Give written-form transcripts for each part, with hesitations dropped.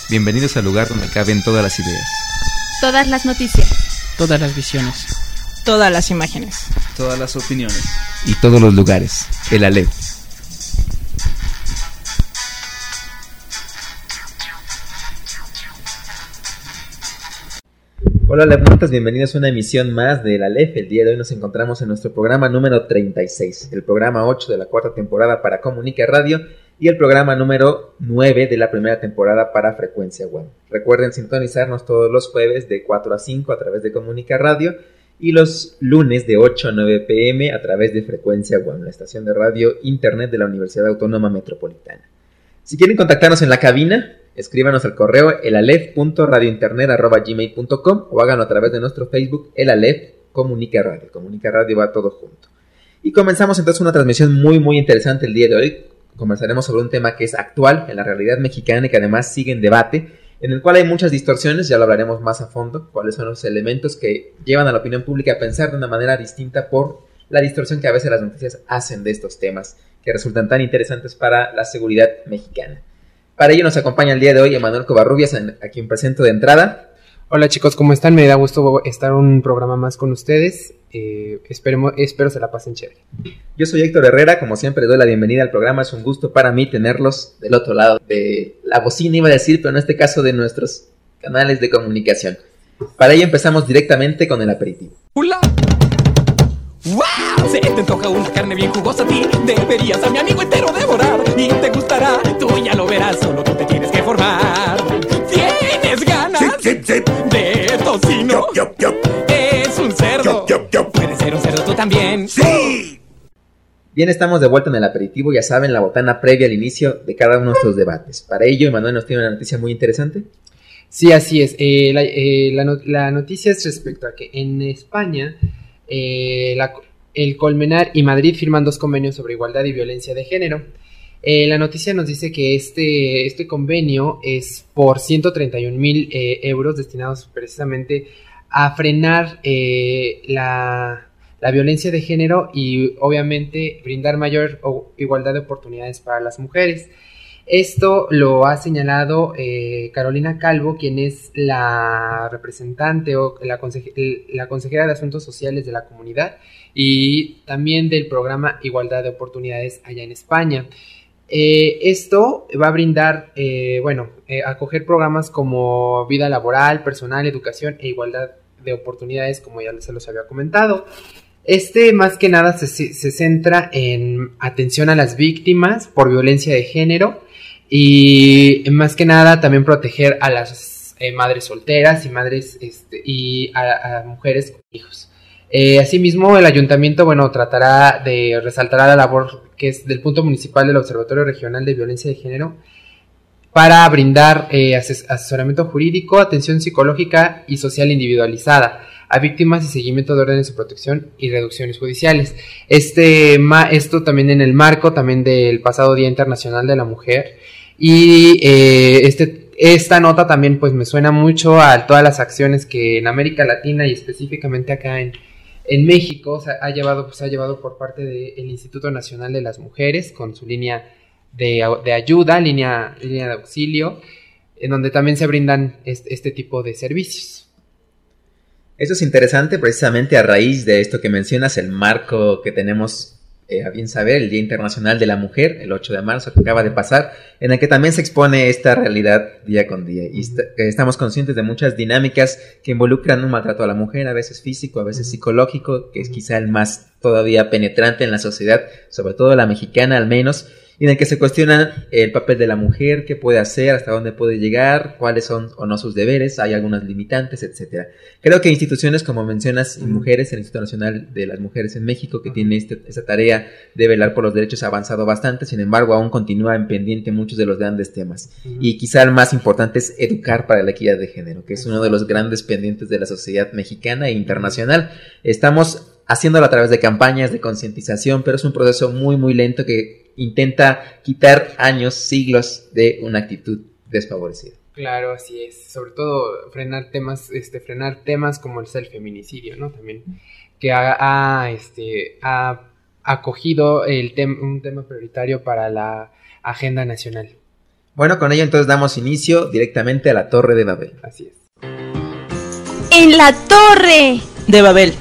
Bienvenidos al lugar donde caben todas las ideas, todas las noticias, todas las visiones, todas las imágenes, todas las opiniones y todos los lugares. El Aleph. Hola Alephnautas, bienvenidos a una emisión más del Aleph. El día de hoy nos encontramos en nuestro programa número 36, el programa 8 de la cuarta temporada para Comunica Radio y el programa número 9 de la primera temporada para Frecuencia Web. Recuerden sintonizarnos todos los jueves de 4 a 5 a través de Comunica Radio y los lunes de 8 a 9 pm a través de Frecuencia Web, la estación de radio internet de la Universidad Autónoma Metropolitana. Si quieren contactarnos en la cabina, escríbanos al correo elalef.radiointernet@gmail.com o háganlo a través de nuestro Facebook, El Aleph Comunica Radio. Comunica Radio va todo junto. Y comenzamos entonces una transmisión muy interesante el día de hoy. Conversaremos sobre un tema que es actual en la realidad mexicana y que además sigue en debate, en el cual hay muchas distorsiones, ya lo hablaremos más a fondo, cuáles son los elementos que llevan a la opinión pública a pensar de una manera distinta por la distorsión que a veces las noticias hacen de estos temas, que resultan tan interesantes para la seguridad mexicana. Para ello nos acompaña el día de hoy Emanuel Covarrubias, a quien presento de entrada. Hola chicos, ¿cómo están? Me da gusto estar un programa más con ustedes. Espero se la pasen chévere. Yo soy Héctor Herrera, como siempre doy la bienvenida al programa. Es un gusto para mí tenerlos del otro lado de la bocina, iba a decir, pero en este caso de nuestros canales de comunicación. Para ello empezamos directamente con el aperitivo. ¡Hola! ¡Wow! Se te antoja una carne bien jugosa a ti. Deberías a mi amigo entero devorar. Y te gustará, tú ya lo verás. Solo tú te tienes que formar. ¿Tienes ganas? Sí. De tocino. Yo. Es un cerdo. Yo. Puedes ser un cerdo tú también. Sí. Bien, estamos de vuelta en el aperitivo, ya saben, la botana previa al inicio de cada uno de estos debates. Para ello, Emanuel nos tiene una noticia muy interesante. Sí, así es. La noticia es respecto a que en España el Colmenar y Madrid firman 2 convenios sobre igualdad y violencia de género. La noticia nos dice que este convenio es por 131,000 euros destinados precisamente a frenar la violencia de género y obviamente brindar mayor igualdad de oportunidades para las mujeres. Esto lo ha señalado Carolina Calvo, quien es la representante o la consejera de Asuntos Sociales de la Comunidad y también del programa Igualdad de Oportunidades allá en España. Esto va a brindar, acoger programas como vida laboral, personal, educación e igualdad de oportunidades, como ya se los había comentado. Más que nada se centra en atención a las víctimas por violencia de género y más que nada también proteger a las madres solteras y madres y a mujeres con hijos. Asimismo, el ayuntamiento tratará de resaltar la labor que es del punto municipal del Observatorio Regional de Violencia de Género para brindar asesoramiento jurídico, atención psicológica y social individualizada a víctimas y seguimiento de órdenes de protección y reducciones judiciales. Esto también en el marco también del pasado Día Internacional de la Mujer y esta nota también pues me suena mucho a todas las acciones que en América Latina y específicamente acá en México se ha llevado por parte del Instituto Nacional de las Mujeres con su línea de ayuda, línea de auxilio, en donde también se brindan este tipo de servicios. Eso es interesante precisamente a raíz de esto que mencionas, el marco que tenemos a bien saber, el Día Internacional de la Mujer, el 8 de marzo que acaba de pasar, en el que también se expone esta realidad día con día y estamos conscientes de muchas dinámicas que involucran un maltrato a la mujer, a veces físico, a veces psicológico, que es quizá el más todavía penetrante en la sociedad, sobre todo la mexicana al menos, y en el que se cuestiona el papel de la mujer, qué puede hacer, hasta dónde puede llegar, cuáles son o no sus deberes, hay algunas limitantes, etcétera. Creo que instituciones como mencionas, y mujeres, el Instituto Nacional de las Mujeres en México, que tiene esta tarea de velar por los derechos, ha avanzado bastante, sin embargo aún continúa en pendiente muchos de los grandes temas. Y quizá el más importante es educar para la equidad de género, que es uno de los grandes pendientes de la sociedad mexicana e internacional. Estamos haciéndolo a través de campañas de concientización, pero es un proceso muy lento que intenta quitar años, siglos de una actitud desfavorecida. Claro, así es. Sobre todo frenar temas como el feminicidio, ¿no? También que ha acogido un tema prioritario para la agenda nacional. Bueno, con ello entonces damos inicio directamente a la Torre de Babel. Así es. ¡En la torre de Babel!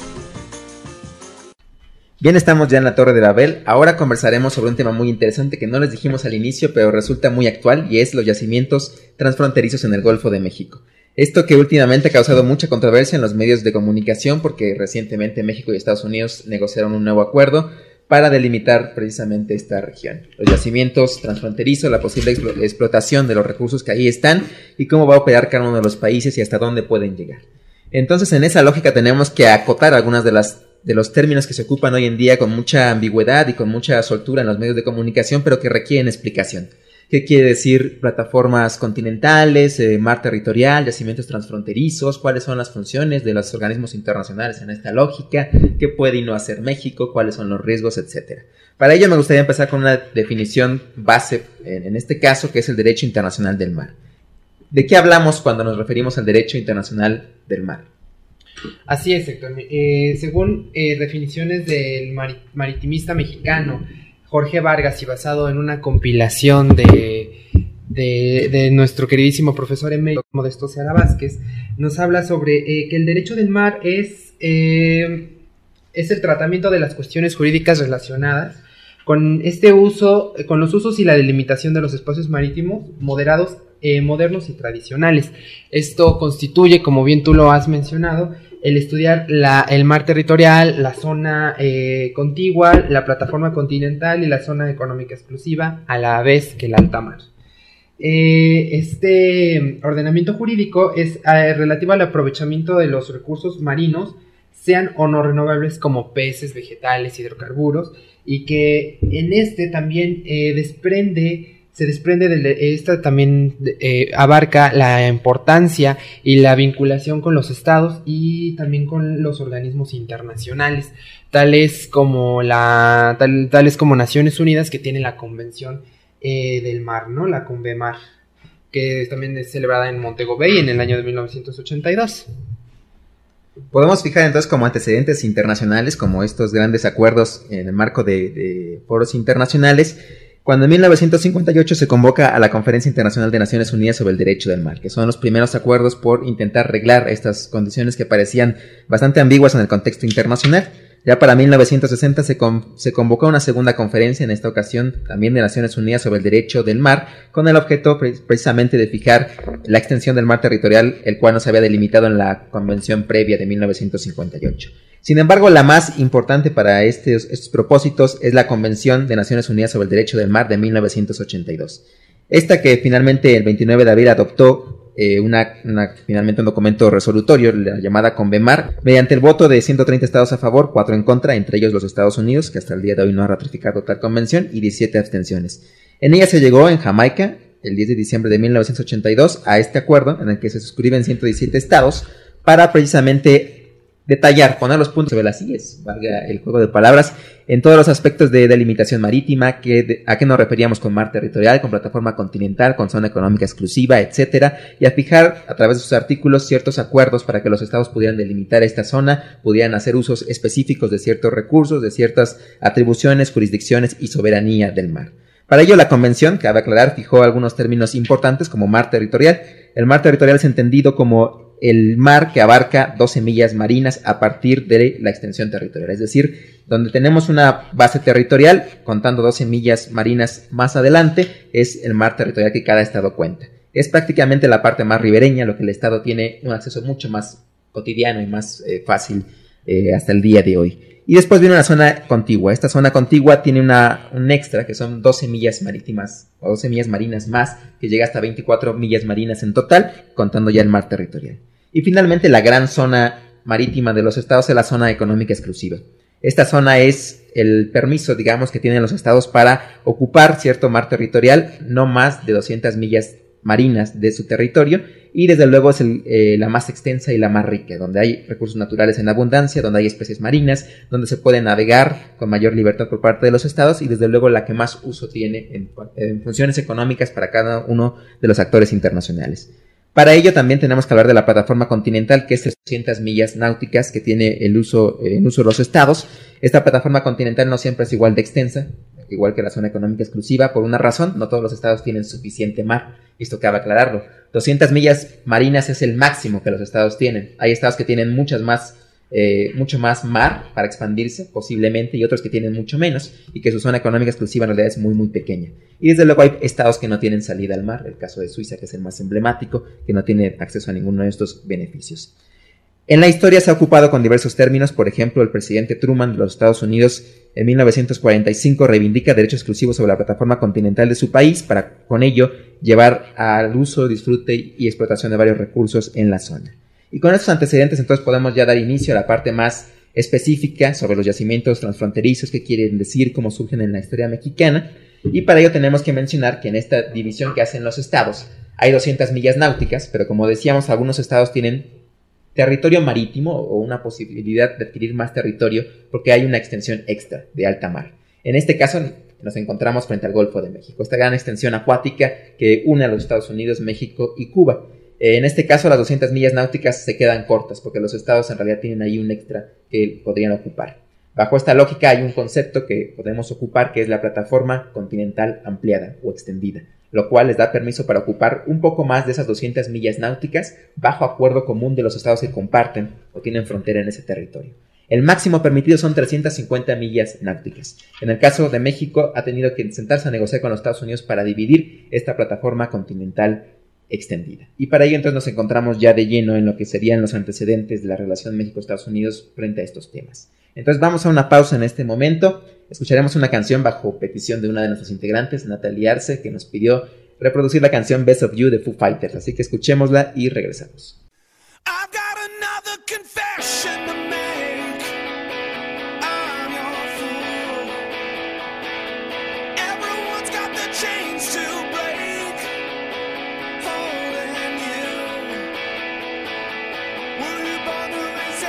Bien, estamos ya en la Torre de Babel. Ahora conversaremos sobre un tema muy interesante que no les dijimos al inicio, pero resulta muy actual, y es los yacimientos transfronterizos en el Golfo de México. Esto que últimamente ha causado mucha controversia en los medios de comunicación, porque recientemente México y Estados Unidos negociaron un nuevo acuerdo para delimitar precisamente esta región. Los yacimientos transfronterizos, la posible explotación de los recursos que ahí están y cómo va a operar cada uno de los países y hasta dónde pueden llegar. Entonces, en esa lógica tenemos que acotar algunas de los términos que se ocupan hoy en día con mucha ambigüedad y con mucha soltura en los medios de comunicación, pero que requieren explicación. ¿Qué quiere decir plataformas continentales, mar territorial, yacimientos transfronterizos? ¿Cuáles son las funciones de los organismos internacionales en esta lógica? ¿Qué puede y no hacer México? ¿Cuáles son los riesgos? Etcétera. Para ello me gustaría empezar con una definición base, en este caso, que es el derecho internacional del mar. ¿De qué hablamos cuando nos referimos al derecho internacional del mar? Así es, Héctor. Según definiciones del maritimista mexicano Jorge Vargas y basado en una compilación de nuestro queridísimo profesor emérito Modesto Seara Vázquez, nos habla sobre que el derecho del mar es el tratamiento de las cuestiones jurídicas relacionadas con con los usos y la delimitación de los espacios marítimos moderados, modernos y tradicionales. Esto constituye, como bien tú lo has mencionado, el estudiar el mar territorial, la zona contigua, la plataforma continental y la zona económica exclusiva, a la vez que el alta mar. Este ordenamiento jurídico es relativo al aprovechamiento de los recursos marinos, sean o no renovables, como peces, vegetales, hidrocarburos, y que en este también se desprende de esta también abarca la importancia y la vinculación con los estados y también con los organismos internacionales, tales como Naciones Unidas, que tiene la Convención del Mar, ¿no? La Convemar, que también es celebrada en Montego Bay en el año de 1982. Podemos fijar entonces como antecedentes internacionales, como estos grandes acuerdos en el marco de foros internacionales, cuando en 1958 se convoca a la Conferencia Internacional de Naciones Unidas sobre el Derecho del Mar, que son los primeros acuerdos por intentar arreglar estas condiciones que parecían bastante ambiguas en el contexto internacional. Ya para 1960 se convocó una segunda conferencia, en esta ocasión también de Naciones Unidas sobre el Derecho del Mar, con el objeto precisamente de fijar la extensión del mar territorial, el cual no se había delimitado en la convención previa de 1958. Sin embargo, la más importante para estos propósitos es la Convención de Naciones Unidas sobre el Derecho del Mar de 1982. Esta que finalmente el 29 de abril adoptó finalmente un documento resolutorio, la llamada Convemar, mediante el voto de 130 estados a favor, 4 en contra, entre ellos los Estados Unidos, que hasta el día de hoy no ha ratificado tal convención, y 17 abstenciones. En ella se llegó en Jamaica, el 10 de diciembre de 1982, a este acuerdo en el que se suscriben 117 estados para precisamente detallar, poner los puntos sobre las IES, valga el juego de palabras, en todos los aspectos de delimitación marítima, a qué nos referíamos con mar territorial, con plataforma continental, con zona económica exclusiva, etcétera, y a fijar a través de sus artículos ciertos acuerdos para que los estados pudieran delimitar esta zona, pudieran hacer usos específicos de ciertos recursos, de ciertas atribuciones, jurisdicciones y soberanía del mar. Para ello, la convención, cabe aclarar, fijó algunos términos importantes como mar territorial. El mar territorial es entendido como el mar que abarca 12 millas marinas a partir de la extensión territorial, es decir, donde tenemos una base territorial, contando 12 millas marinas más adelante, es el mar territorial que cada estado cuenta. Es prácticamente la parte más ribereña, lo que el estado tiene un acceso mucho más cotidiano y más fácil hasta el día de hoy. Y después viene una zona contigua. Esta zona contigua tiene un extra, que son 12 millas marítimas o 12 millas marinas más, que llega hasta 24 millas marinas en total, contando ya el mar territorial. Y finalmente la gran zona marítima de los estados es la zona económica exclusiva. Esta zona es el permiso, digamos, que tienen los estados para ocupar cierto mar territorial, no más de 200 millas marinas de su territorio, y desde luego es la más extensa y la más rica, donde hay recursos naturales en abundancia, donde hay especies marinas, donde se puede navegar con mayor libertad por parte de los estados, y desde luego la que más uso tiene en funciones económicas para cada uno de los actores internacionales. Para ello también tenemos que hablar de la plataforma continental, que es 300 millas náuticas que tiene en uso los estados. Esta plataforma continental no siempre es igual de extensa. igual que la zona económica exclusiva, por una razón: no todos los estados tienen suficiente mar, y esto cabe aclararlo. 200 millas marinas es el máximo que los estados tienen. Hay estados que tienen mucho más mar para expandirse, posiblemente, y otros que tienen mucho menos, y que su zona económica exclusiva en realidad es muy, muy pequeña. Y desde luego hay estados que no tienen salida al mar, el caso de Suiza, que es el más emblemático, que no tiene acceso a ninguno de estos beneficios. En la historia se ha ocupado con diversos términos. Por ejemplo, el presidente Truman de los Estados Unidos en 1945 reivindica derecho exclusivo sobre la plataforma continental de su país para, con ello, llevar al uso, disfrute y explotación de varios recursos en la zona. Y con estos antecedentes entonces podemos ya dar inicio a la parte más específica sobre los yacimientos transfronterizos, qué quieren decir, cómo surgen en la historia mexicana. Y para ello tenemos que mencionar que en esta división que hacen los estados hay 200 millas náuticas, pero como decíamos, algunos estados tienen territorio marítimo o una posibilidad de adquirir más territorio porque hay una extensión extra de alta mar. En este caso nos encontramos frente al Golfo de México, esta gran extensión acuática que une a los Estados Unidos, México y Cuba. En este caso las 200 millas náuticas se quedan cortas porque los estados en realidad tienen ahí un extra que podrían ocupar. Bajo esta lógica hay un concepto que podemos ocupar, que es la plataforma continental ampliada o extendida, lo cual les da permiso para ocupar un poco más de esas 200 millas náuticas bajo acuerdo común de los estados que comparten o tienen frontera en ese territorio. El máximo permitido son 350 millas náuticas. En el caso de México ha tenido que sentarse a negociar con los Estados Unidos para dividir esta plataforma continental extendida. Y para ello entonces nos encontramos ya de lleno en lo que serían los antecedentes de la relación México-Estados Unidos frente a estos temas. Entonces vamos a una pausa en este momento. Escucharemos una canción bajo petición de una de nuestras integrantes, Natalie Arce, que nos pidió reproducir la canción Best of You de Foo Fighters. Así que escuchémosla y regresamos. I've got another confession to make. I'm your fool. Everyone's got the chains to break, holding you. Were you born to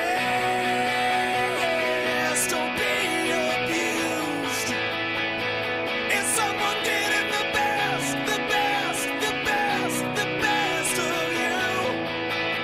resist? Don't be abused. Is someone getting the best, the best, the best, the best of you?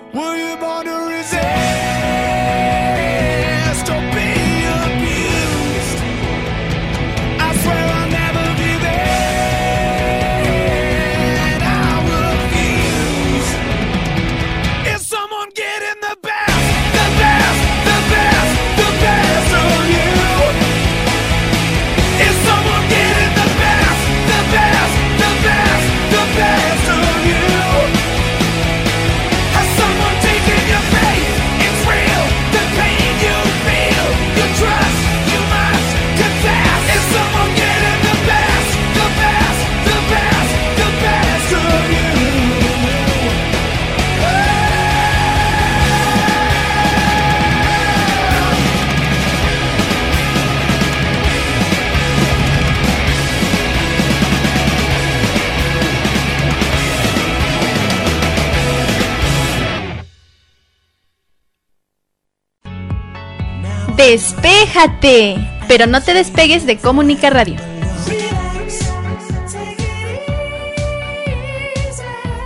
Were you born to resist or be abused? I swear I'll never be there. I refuse. Is someone getting the best, the best, the best, the best of you? Is someone getting the best, the best, the best, the best of you? Has someone taken your faith? It's real, the pain you feel, you trust, you must confess. Is someone getting the best, the best, the best, the best of you? ¡Despéjate! Pero no te despegues de Comunica Radio. Relax, take it easy,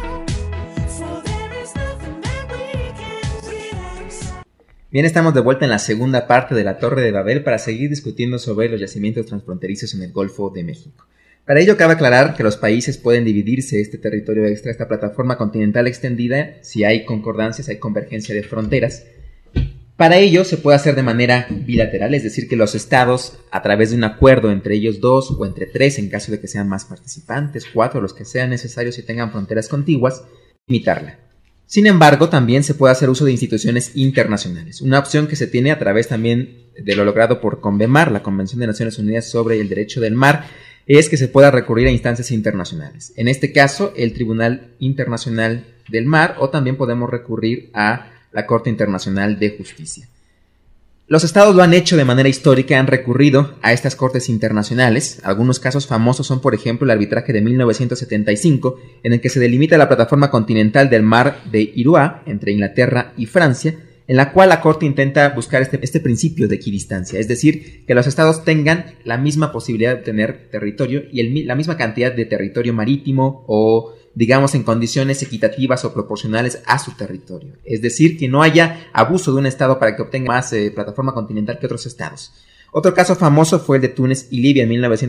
for there is nothing that we can't relax. Bien, estamos de vuelta en la segunda parte de la Torre de Babel para seguir discutiendo sobre los yacimientos transfronterizos en el Golfo de México. Para ello cabe aclarar que los países pueden dividirse este territorio extra, esta plataforma continental extendida, si hay concordancias, hay convergencia de fronteras. Para ello se puede hacer de manera bilateral, es decir, que los estados, a través de un acuerdo entre ellos dos o entre tres, en caso de que sean más participantes, 4, los que sean necesarios y tengan fronteras contiguas, limitarla. Sin embargo, también se puede hacer uso de instituciones internacionales, una opción que se tiene a través también de lo logrado por CONVEMAR, la Convención de Naciones Unidas sobre el Derecho del Mar, es que se pueda recurrir a instancias internacionales. En este caso, el Tribunal Internacional del Mar, o también podemos recurrir a la Corte Internacional de Justicia. Los estados lo han hecho de manera histórica, han recurrido a estas cortes internacionales. Algunos casos famosos son, por ejemplo, el arbitraje de 1975, en el que se delimita la plataforma continental del mar de Iruá, entre Inglaterra y Francia, en la cual la Corte intenta buscar este principio de equidistancia, es decir, que los estados tengan la misma posibilidad de tener territorio y la misma cantidad de territorio marítimo o, digamos, en condiciones equitativas o proporcionales a su territorio. Es decir, que no haya abuso de un estado para que obtenga más plataforma continental que otros estados. Otro caso famoso fue el de Túnez y Libia en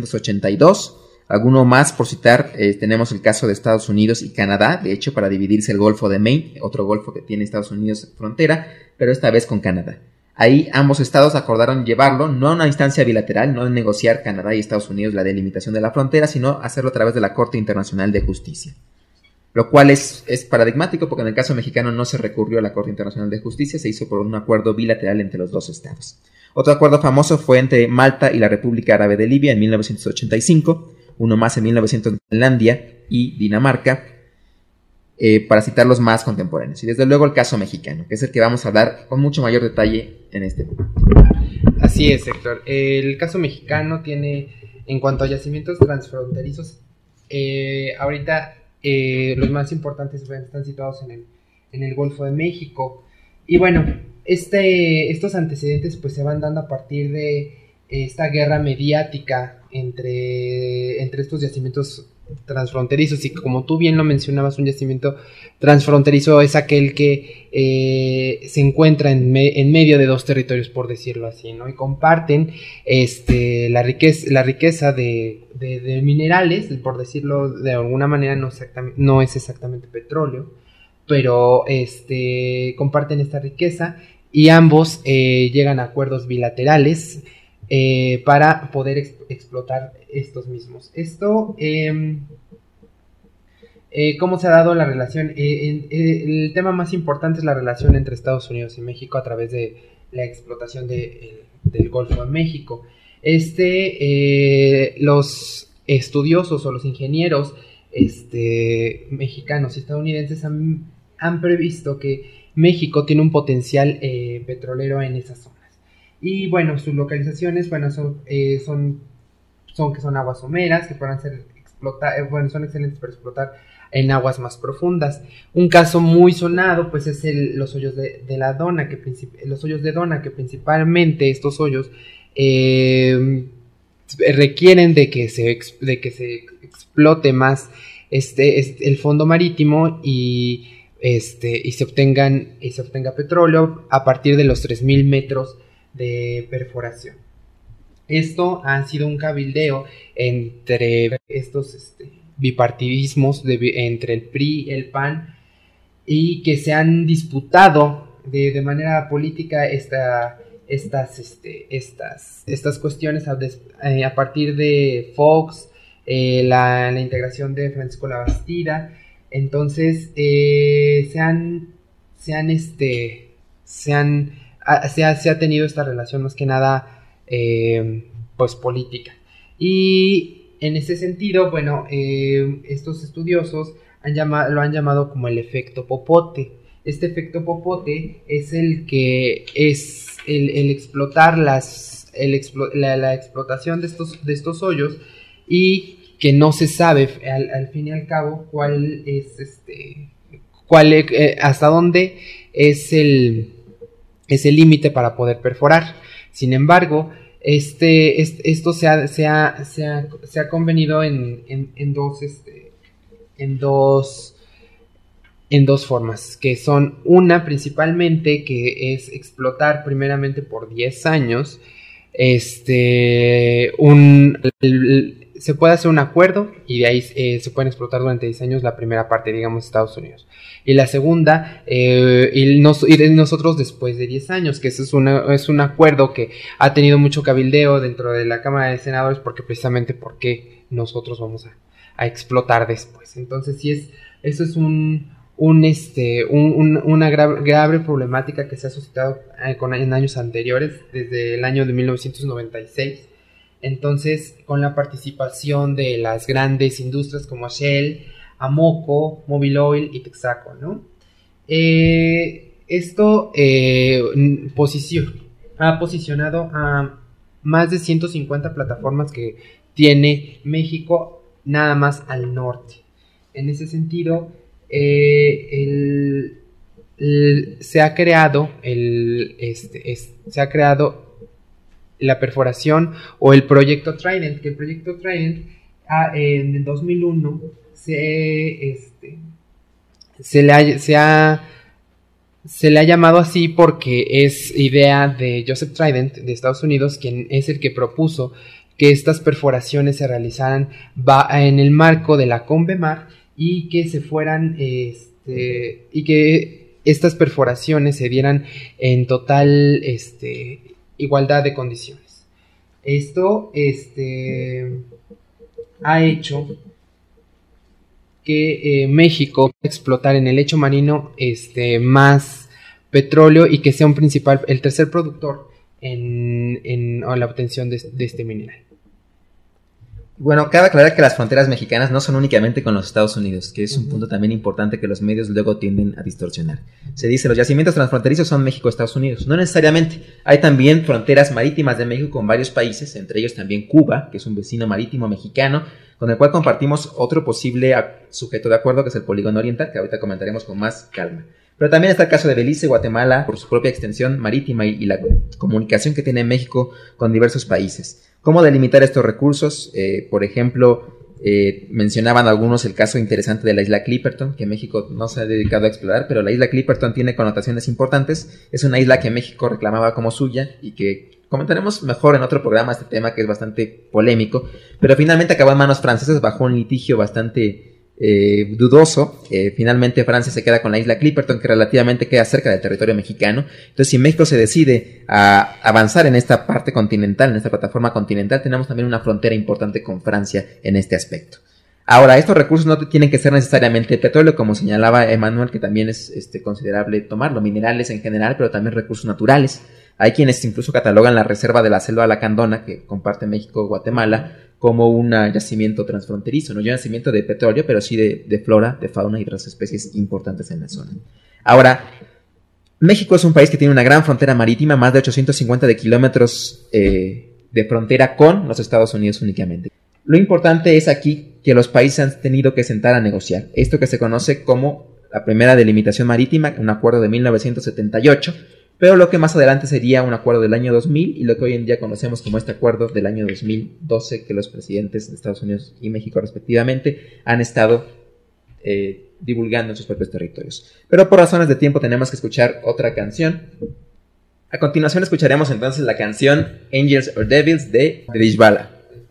1982. Alguno más por citar, tenemos el caso de Estados Unidos y Canadá, de hecho para dividirse el Golfo de Maine, otro golfo que tiene Estados Unidos frontera, pero esta vez con Canadá. Ahí ambos estados acordaron llevarlo no a una instancia bilateral, no en negociar Canadá y Estados Unidos la delimitación de la frontera, sino hacerlo a través de la Corte Internacional de Justicia. Lo cual es paradigmático porque en el caso mexicano no se recurrió a la Corte Internacional de Justicia, se hizo por un acuerdo bilateral entre los dos estados. Otro acuerdo famoso fue entre Malta y la República Árabe de Libia en 1985, uno más en 1900 Finlandia y Dinamarca, para citar los más contemporáneos. Y desde luego el caso mexicano, que es el que vamos a hablar con mucho mayor detalle en este momento. Así es, Héctor. El caso mexicano tiene, en cuanto a yacimientos transfronterizos, ahorita los más importantes están situados en el Golfo de México. Y bueno, estos antecedentes pues se van dando a partir de esta guerra mediática entre estos yacimientos transfronterizos, y como tú bien lo mencionabas, un yacimiento transfronterizo es aquel que se encuentra en medio de dos territorios, por decirlo así, ¿no? Y comparten la riqueza de minerales, por decirlo de alguna manera, no es exactamente petróleo, pero comparten esta riqueza y ambos llegan a acuerdos bilaterales para poder explotar estos mismos. Esto, ¿cómo se ha dado la relación? El tema más importante es la relación entre Estados Unidos y México a través de la explotación del Golfo de México. Los estudiosos o los ingenieros mexicanos y estadounidenses han previsto que México tiene un potencial petrolero en esas zonas. Y bueno, sus localizaciones, bueno, son aguas someras que puedan ser son excelentes para explotar en aguas más profundas. Un caso muy sonado pues es los hoyos de Dona, que principalmente estos hoyos requieren de que se explote más el fondo marítimo y y se obtenga petróleo a partir de los 3.000 metros de perforación. Esto ha sido un cabildeo entre estos bipartidismos entre el PRI y el PAN, y que se han disputado de manera política estas cuestiones a partir de Fox, la integración de Francisco Labastida. Entonces se ha tenido esta relación más que nada pues política, y en ese sentido, bueno, estos estudiosos lo han llamado como el efecto Popote. Este efecto Popote es el que es el explotar la explotación de estos hoyos, y que no se sabe al fin y al cabo cuál es hasta dónde es el límite para poder perforar. Sin embargo, esto se ha convenido en dos formas, que son una principalmente, que es explotar primeramente por 10 años. Se puede hacer un acuerdo y de ahí se pueden explotar durante 10 años la primera parte, digamos, Estados Unidos. Y la segunda, y nosotros después de 10 años, que eso es un acuerdo que ha tenido mucho cabildeo dentro de la Cámara de Senadores, porque nosotros vamos a explotar después. Entonces, eso es una grave problemática que se ha suscitado en años anteriores, desde el año de 1996. Entonces, con la participación de las grandes industrias como Shell, Amoco, Mobil Oil y Texaco, ¿no? Esto ha posicionado a más de 150 plataformas que tiene México nada más al norte. En ese sentido, se ha creado la perforación o el proyecto Trident, que el proyecto Trident en el 2001 se le ha llamado así porque es idea de Joseph Trident de Estados Unidos, quien es el que propuso que estas perforaciones se realizaran en el marco de la CONVEMAR, y que se fueran y que estas perforaciones se dieran en total igualdad de condiciones. Esto ha hecho que México explotar en el lecho marino más petróleo, y que sea el tercer productor en la obtención de este mineral. Bueno, cabe aclarar que las fronteras mexicanas no son únicamente con los Estados Unidos, que es un punto también importante que los medios luego tienden a distorsionar. Se dice, los yacimientos transfronterizos son México-Estados Unidos. No necesariamente. Hay también fronteras marítimas de México con varios países, entre ellos también Cuba, que es un vecino marítimo mexicano, con el cual compartimos otro posible sujeto de acuerdo, que es el Polígono Oriental, que ahorita comentaremos con más calma. Pero también está el caso de Belice, Guatemala, por su propia extensión marítima y la comunicación que tiene México con diversos países. ¿Cómo delimitar estos recursos? Por ejemplo, mencionaban algunos el caso interesante de la isla Clipperton, que México no se ha dedicado a explorar, pero la isla Clipperton tiene connotaciones importantes. Es una isla que México reclamaba como suya y que comentaremos mejor en otro programa este tema, que es bastante polémico, pero finalmente acabó en manos francesas bajo un litigio bastante dudoso. Finalmente Francia se queda con la isla Clipperton, que relativamente queda cerca del territorio mexicano. Entonces, si México se decide a avanzar en esta parte continental, en esta plataforma continental, tenemos también una frontera importante con Francia en este aspecto. Ahora, estos recursos no tienen que ser necesariamente petróleo, como señalaba Emanuel, que también es considerable tomarlo, minerales en general, pero también recursos naturales. Hay quienes incluso catalogan la reserva de la selva lacandona, que comparte México y Guatemala, como un yacimiento transfronterizo, no un yacimiento de petróleo, pero sí de flora, de fauna y otras especies importantes en la zona. Ahora, México es un país que tiene una gran frontera marítima, más de 850 de kilómetros de frontera con los Estados Unidos únicamente. Lo importante es aquí que los países han tenido que sentar a negociar. Esto que se conoce como la primera delimitación marítima, un acuerdo de 1978, pero lo que más adelante sería un acuerdo del año 2000 y lo que hoy en día conocemos como este acuerdo del año 2012, que los presidentes de Estados Unidos y México respectivamente han estado divulgando en sus propios territorios. Pero por razones de tiempo tenemos que escuchar otra canción. A continuación escucharemos entonces la canción Angels or Devils de Dishbala.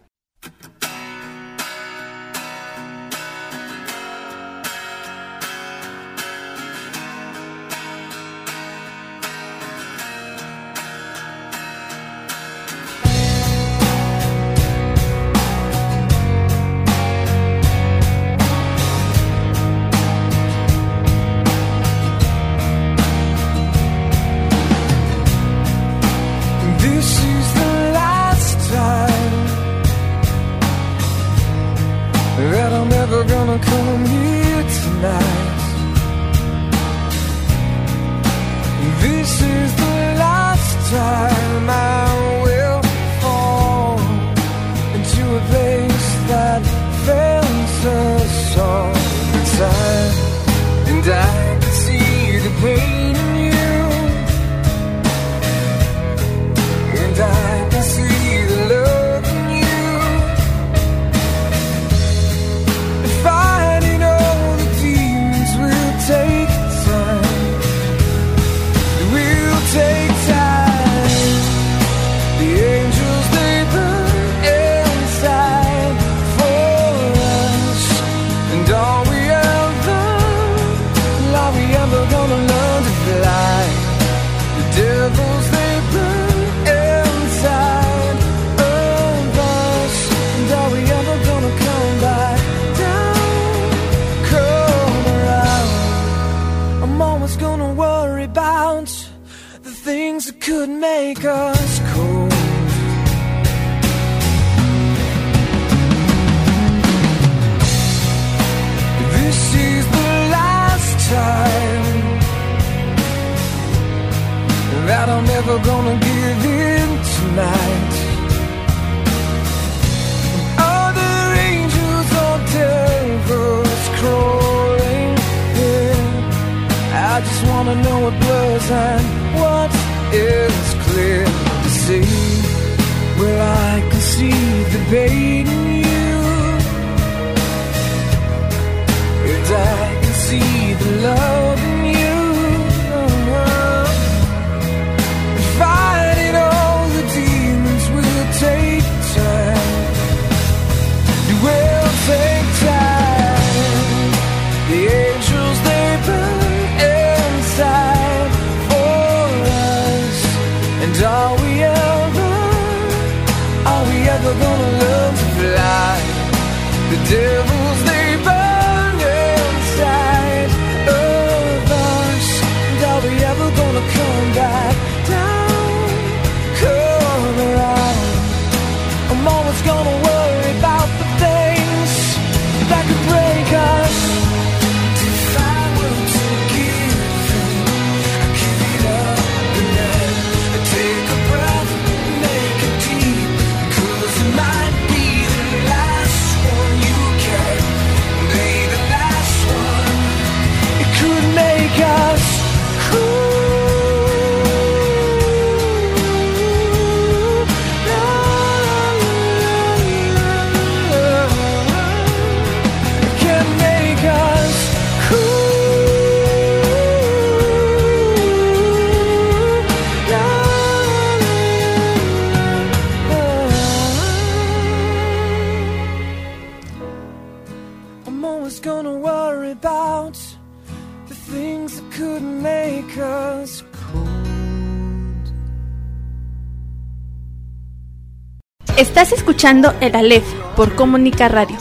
Estás escuchando El Aleph por Comunica Radio,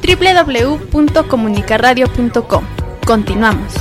www.comunicaradio.com. Continuamos.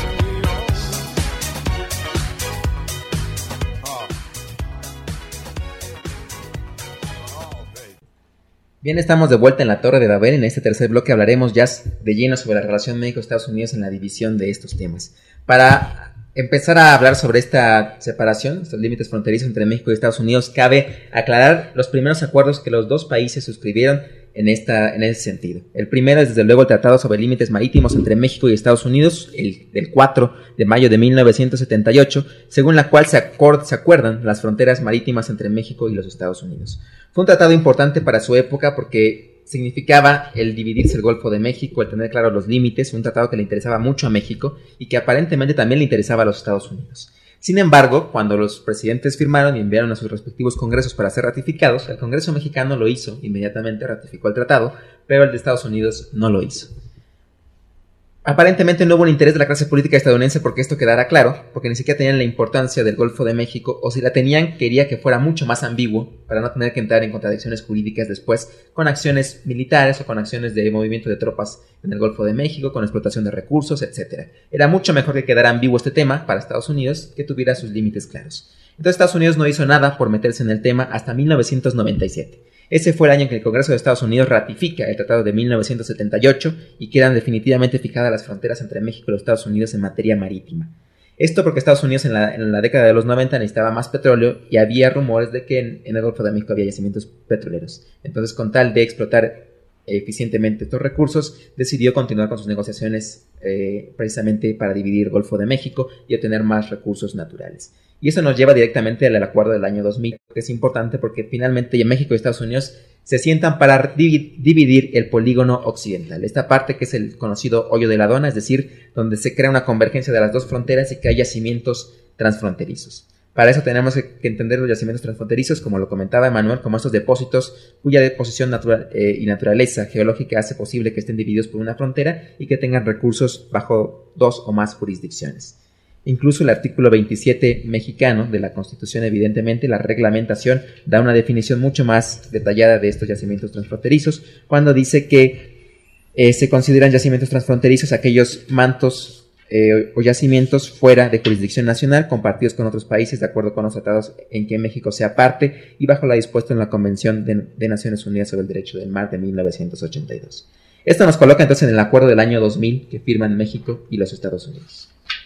Bien, estamos de vuelta en la Torre de Babel. En este tercer bloque hablaremos ya de lleno sobre la relación México-Estados Unidos en la división de estos temas. Para empezar a hablar sobre esta separación, estos límites fronterizos entre México y Estados Unidos, cabe aclarar los primeros acuerdos que los dos países suscribieron en ese sentido. El primero es desde luego el Tratado sobre Límites Marítimos entre México y Estados Unidos, el del 4 de mayo de 1978, según la cual se acuerdan las fronteras marítimas entre México y los Estados Unidos. Fue un tratado importante para su época porque significaba el dividirse el Golfo de México, el tener claros los límites, un tratado que le interesaba mucho a México y que aparentemente también le interesaba a los Estados Unidos. Sin embargo, cuando los presidentes firmaron y enviaron a sus respectivos congresos para ser ratificados, el Congreso mexicano lo hizo, inmediatamente ratificó el tratado, pero el de Estados Unidos no lo hizo. Aparentemente no hubo un interés de la clase política estadounidense porque esto quedara claro, porque ni siquiera tenían la importancia del Golfo de México, o si la tenían, quería que fuera mucho más ambiguo para no tener que entrar en contradicciones jurídicas después con acciones militares o con acciones de movimiento de tropas en el Golfo de México, con explotación de recursos, etc. Era mucho mejor que quedara ambiguo este tema para Estados Unidos, que tuviera sus límites claros. Entonces Estados Unidos no hizo nada por meterse en el tema hasta 1997. Ese fue el año en que el Congreso de Estados Unidos ratifica el Tratado de 1978 y quedan definitivamente fijadas las fronteras entre México y los Estados Unidos en materia marítima. Esto porque Estados Unidos en la década de los 90 necesitaba más petróleo y había rumores de que en el Golfo de México había yacimientos petroleros. Entonces, con tal de explotar eficientemente estos recursos, decidió continuar con sus negociaciones precisamente para dividir el Golfo de México y obtener más recursos naturales. Y eso nos lleva directamente al acuerdo del año 2000, que es importante porque finalmente México y Estados Unidos se sientan para dividir el polígono occidental. Esta parte que es el conocido hoyo de la Dona, es decir, donde se crea una convergencia de las dos fronteras y que hay yacimientos transfronterizos. Para eso tenemos que entender los yacimientos transfronterizos, como lo comentaba Emanuel, como estos depósitos cuya deposición y naturaleza geológica hace posible que estén divididos por una frontera y que tengan recursos bajo dos o más jurisdicciones. Incluso el artículo 27 mexicano de la Constitución, evidentemente, la reglamentación da una definición mucho más detallada de estos yacimientos transfronterizos, cuando dice que se consideran yacimientos transfronterizos aquellos mantos o yacimientos fuera de jurisdicción nacional, compartidos con otros países de acuerdo con los tratados en que México sea parte y bajo la dispuesta en la Convención de Naciones Unidas sobre el Derecho del Mar de 1982. Esto nos coloca entonces en el acuerdo del año 2000 que firman México y los Estados Unidos.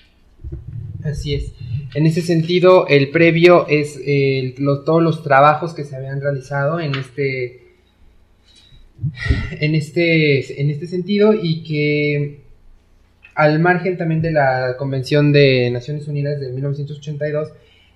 Así es. En ese sentido, el previo es todos los trabajos que se habían realizado en este sentido y que al margen también de la Convención de Naciones Unidas de 1982,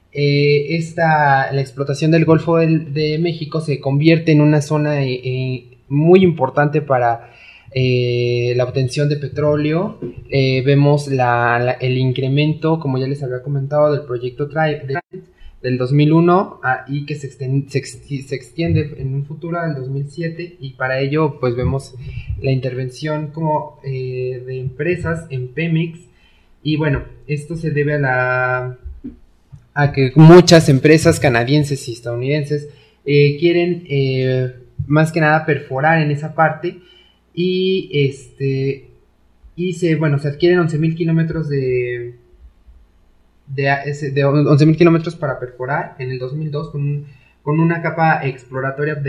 la explotación del Golfo de México se convierte en una zona muy importante para la obtención de petróleo. Vemos el incremento, como ya les había comentado, del proyecto del 2001 y que se extiende en un futuro al 2007, y para ello pues vemos la intervención como de empresas en Pemex, y bueno, esto se debe a que muchas empresas canadienses y estadounidenses quieren más que nada perforar en esa parte y se adquieren 11,000 kilómetros de 11,000 kilómetros para perforar en el 2002 con una capa exploratoria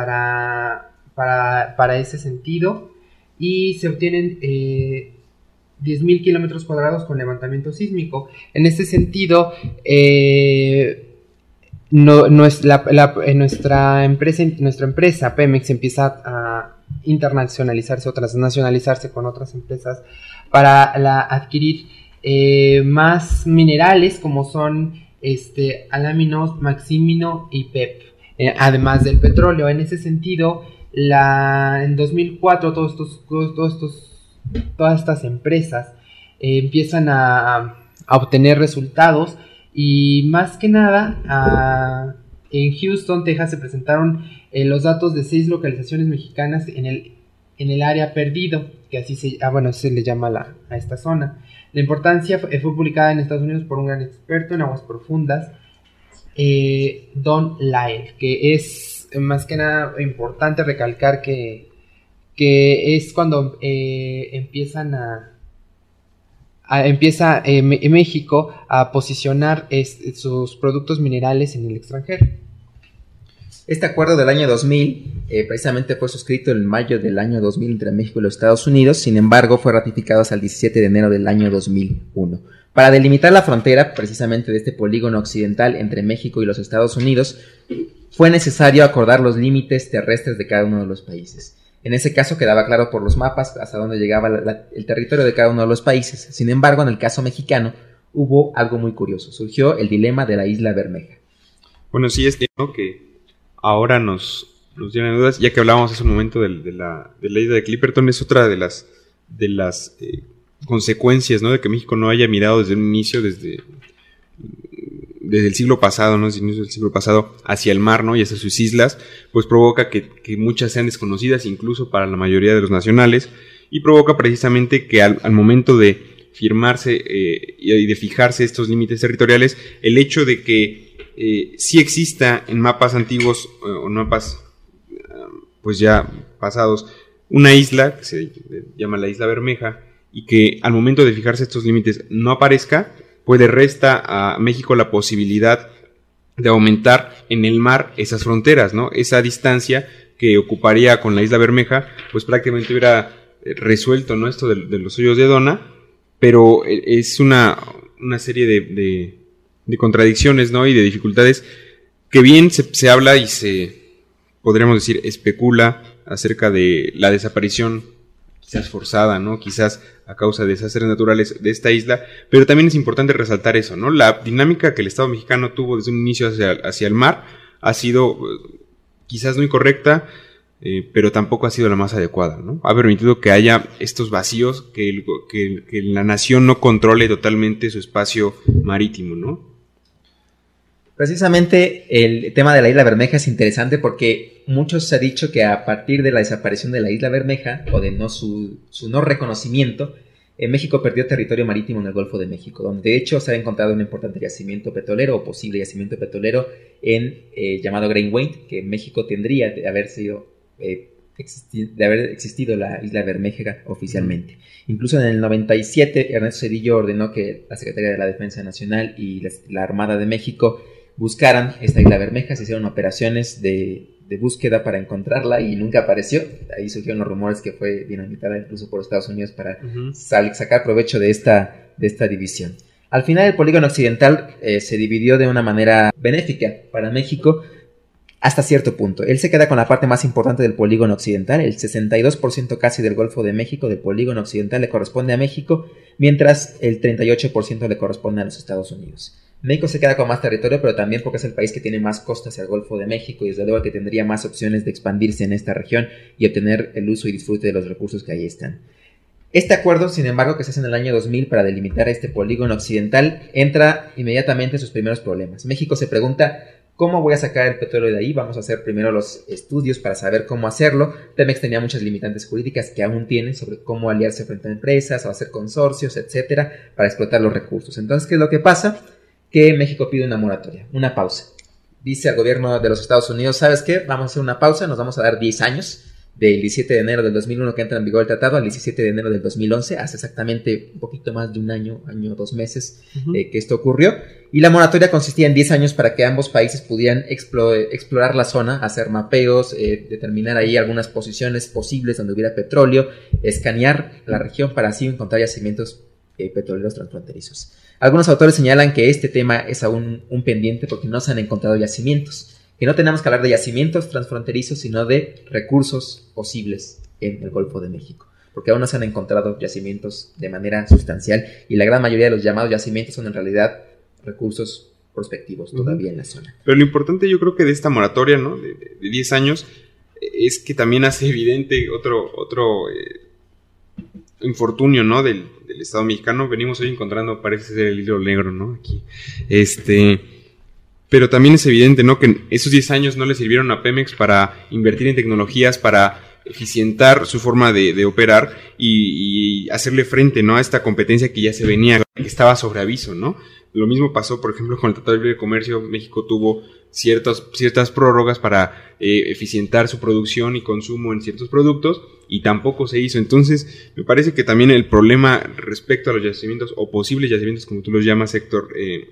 para ese sentido, y se obtienen 10,000 kilómetros cuadrados con levantamiento sísmico. En este sentido, nuestra empresa Pemex empieza a internacionalizarse o transnacionalizarse con otras empresas para adquirir más minerales como son alaminos, maximino y PEP, además del petróleo. En ese sentido, en 2004 todas estas empresas empiezan a obtener resultados, y más que nada en Houston, Texas, se presentaron los datos de 6 localizaciones mexicanas en el área perdido, que así se le llama a esta zona. La importancia fue publicada en Estados Unidos por un gran experto en aguas profundas, Don Lyle, que es más que nada importante recalcar que es cuando empieza México a posicionar sus productos minerales en el extranjero. Este acuerdo del año 2000 precisamente fue suscrito en mayo del año 2000 entre México y los Estados Unidos. Sin embargo, fue ratificado hasta el 17 de enero del año 2001. Para delimitar la frontera precisamente de este polígono occidental entre México y los Estados Unidos, fue necesario acordar los límites terrestres de cada uno de los países. En ese caso quedaba claro por los mapas hasta dónde llegaba el territorio de cada uno de los países. Sin embargo, en el caso mexicano hubo algo muy curioso. Surgió el dilema de la Isla Bermeja. Bueno, sí es cierto que ahora nos nos llena de dudas, ya que hablábamos hace un momento de la isla de Clipperton. Es otra de las consecuencias, ¿no? De que México no haya mirado desde un inicio, desde el siglo pasado, ¿no? Desde el inicio del siglo pasado hacia el mar, ¿no? Y hacia sus islas, pues provoca que muchas sean desconocidas incluso para la mayoría de los nacionales, y provoca precisamente que al momento de firmarse y de fijarse estos límites territoriales, el hecho de que sí exista en mapas antiguos o mapas pues ya pasados una isla que se llama la Isla Bermeja, y que al momento de fijarse estos límites no aparezca, pues le resta a México la posibilidad de aumentar en el mar esas fronteras, ¿no? Esa distancia que ocuparía con la Isla Bermeja, pues prácticamente hubiera resuelto, ¿no? Esto de los hoyos de Dona, pero es una serie de contradicciones, ¿no? Y de dificultades que bien se habla y podríamos decir, especula acerca de la desaparición quizás forzada, ¿no? Quizás a causa de desastres naturales de esta isla, pero también es importante resaltar eso, ¿no? La dinámica que el Estado mexicano tuvo desde un inicio hacia el mar ha sido quizás no incorrecta, pero tampoco ha sido la más adecuada, ¿no? Ha permitido que haya estos vacíos, que la nación no controle totalmente su espacio marítimo, ¿no? Precisamente el tema de la Isla Bermeja es interesante porque muchos se ha dicho que a partir de la desaparición de la Isla Bermeja o de su no reconocimiento, México perdió territorio marítimo en el Golfo de México, donde de hecho se ha encontrado un importante yacimiento petrolero o posible yacimiento petrolero llamado Greenway, que México tendría de haber existido la Isla Bermeja oficialmente. Incluso en el 97 Ernesto Zedillo ordenó que la Secretaría de la Defensa Nacional y la Armada de México buscaran esta Isla Bermeja. Se hicieron operaciones de búsqueda para encontrarla y nunca apareció. Ahí surgieron los rumores que fue dinamitada incluso por Estados Unidos para sacar provecho de esta división. Al final el polígono occidental se dividió de una manera benéfica para México hasta cierto punto. Él se queda con la parte más importante del polígono occidental. El 62% casi del Golfo de México, del polígono occidental, le corresponde a México, mientras el 38% le corresponde a los Estados Unidos. México se queda con más territorio, pero también porque es el país que tiene más costa hacia el Golfo de México y desde luego que tendría más opciones de expandirse en esta región y obtener el uso y disfrute de los recursos que ahí están. Este acuerdo, sin embargo, que se hace en el año 2000 para delimitar este polígono occidental, entra inmediatamente en sus primeros problemas. México se pregunta: ¿cómo voy a sacar el petróleo de ahí? Vamos a hacer primero los estudios para saber cómo hacerlo. Pemex tenía muchas limitantes jurídicas que aún tiene sobre cómo aliarse frente a empresas o hacer consorcios, etcétera, para explotar los recursos. Entonces, ¿qué es lo que pasa? Que México pide una moratoria, una pausa. Dice al gobierno de los Estados Unidos: ¿sabes qué? Vamos a hacer una pausa, nos vamos a dar 10 años, del 17 de enero del 2001 que entra en vigor el tratado al 17 de enero del 2011, hace exactamente un poquito más de un año, 2 meses que esto ocurrió, y la moratoria consistía en 10 años para que ambos países pudieran explorar la zona, hacer mapeos, determinar ahí algunas posiciones posibles donde hubiera petróleo, escanear la región para así encontrar yacimientos petroleros transfronterizos. Algunos autores señalan que este tema es aún un pendiente porque no se han encontrado yacimientos, que no tenemos que hablar de yacimientos transfronterizos, sino de recursos posibles en el Golfo de México, porque aún no se han encontrado yacimientos de manera sustancial y la gran mayoría de los llamados yacimientos son en realidad recursos prospectivos todavía en la zona. Pero lo importante, yo creo que de esta moratoria, ¿no? de 10 años, es que también hace evidente otro infortunio, ¿no? del Estado mexicano. Venimos hoy encontrando, parece ser el hilo negro, ¿no? Aquí. Pero también es evidente, ¿no? Que esos 10 años no le sirvieron a Pemex para invertir en tecnologías, para eficientar su forma de operar y hacerle frente, ¿no? A esta competencia que ya se venía, que estaba sobre aviso, ¿no? Lo mismo pasó, por ejemplo, con el Tratado de Libre Comercio. México tuvo ciertas prórrogas para eficientar su producción y consumo en ciertos productos y tampoco se hizo. Entonces, me parece que también el problema respecto a los yacimientos o posibles yacimientos, como tú los llamas, Héctor,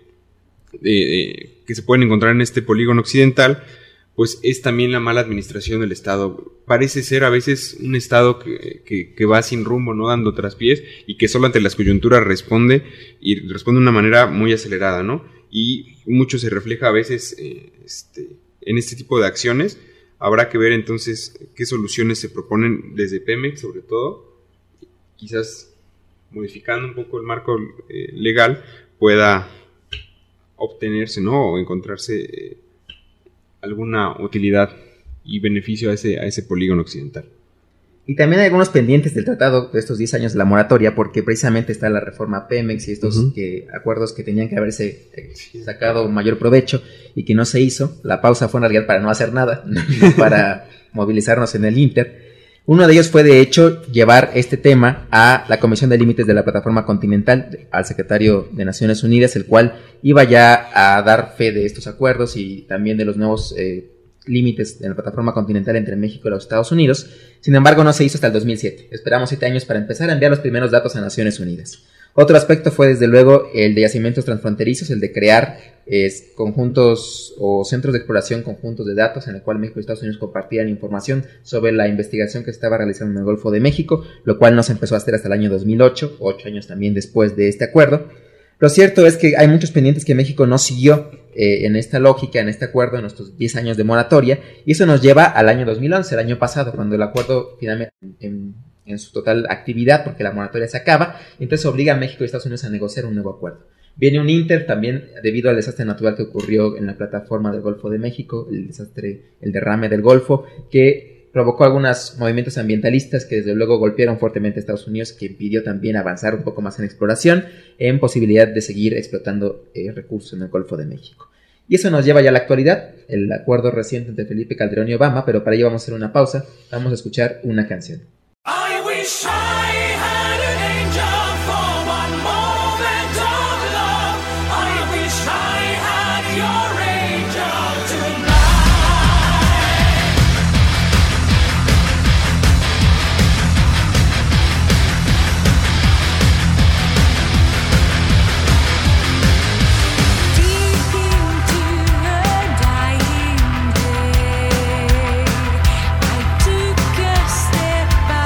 que se pueden encontrar en este polígono occidental, pues es también la mala administración del Estado. Parece ser a veces un Estado que va sin rumbo, no dando traspiés, y que solo ante las coyunturas responde de una manera muy acelerada, ¿no? Y mucho se refleja a veces en este tipo de acciones. Habrá que ver entonces qué soluciones se proponen desde Pemex, sobre todo, quizás modificando un poco el marco legal pueda obtenerse, ¿no? O encontrarse alguna utilidad y beneficio a ese polígono occidental. Y también hay algunos pendientes del tratado de estos 10 años de la moratoria, porque precisamente está la reforma Pemex y estos acuerdos que tenían que haberse sacado mayor provecho y que no se hizo. La pausa fue en realidad para no hacer nada, no para movilizarnos en el Inter. Uno de ellos fue, de hecho, llevar este tema a la Comisión de Límites de la Plataforma Continental, al secretario de Naciones Unidas, el cual iba ya a dar fe de estos acuerdos y también de los nuevos límites de la Plataforma Continental entre México y los Estados Unidos. Sin embargo, no se hizo hasta el 2007. Esperamos 7 años para empezar a enviar los primeros datos a Naciones Unidas. Otro aspecto fue, desde luego, el de yacimientos transfronterizos, el de crear conjuntos o centros de exploración conjuntos de datos en el cual México y Estados Unidos compartían información sobre la investigación que se estaba realizando en el Golfo de México, lo cual no se empezó a hacer hasta el año 2008, 8 años también después de este acuerdo. Lo cierto es que hay muchos pendientes que México no siguió en esta lógica, en este acuerdo, en nuestros 10 años de moratoria, y eso nos lleva al año 2011, el año pasado, cuando el acuerdo finalmente en su total actividad, porque la moratoria se acaba, entonces obliga a México y Estados Unidos a negociar un nuevo acuerdo. Viene un Inter también debido al desastre natural que ocurrió en la plataforma del Golfo de México, el derrame del Golfo, que provocó algunos movimientos ambientalistas que desde luego golpearon fuertemente a Estados Unidos, que impidió también avanzar un poco más en exploración, en posibilidad de seguir explotando recursos en el Golfo de México. Y eso nos lleva ya a la actualidad, el acuerdo reciente entre Felipe Calderón y Obama, pero para ello vamos a hacer una pausa, vamos a escuchar una canción. I wish I had an angel for one moment of love. I wish I had your angel tonight. Deep into a dying day, I took a step back.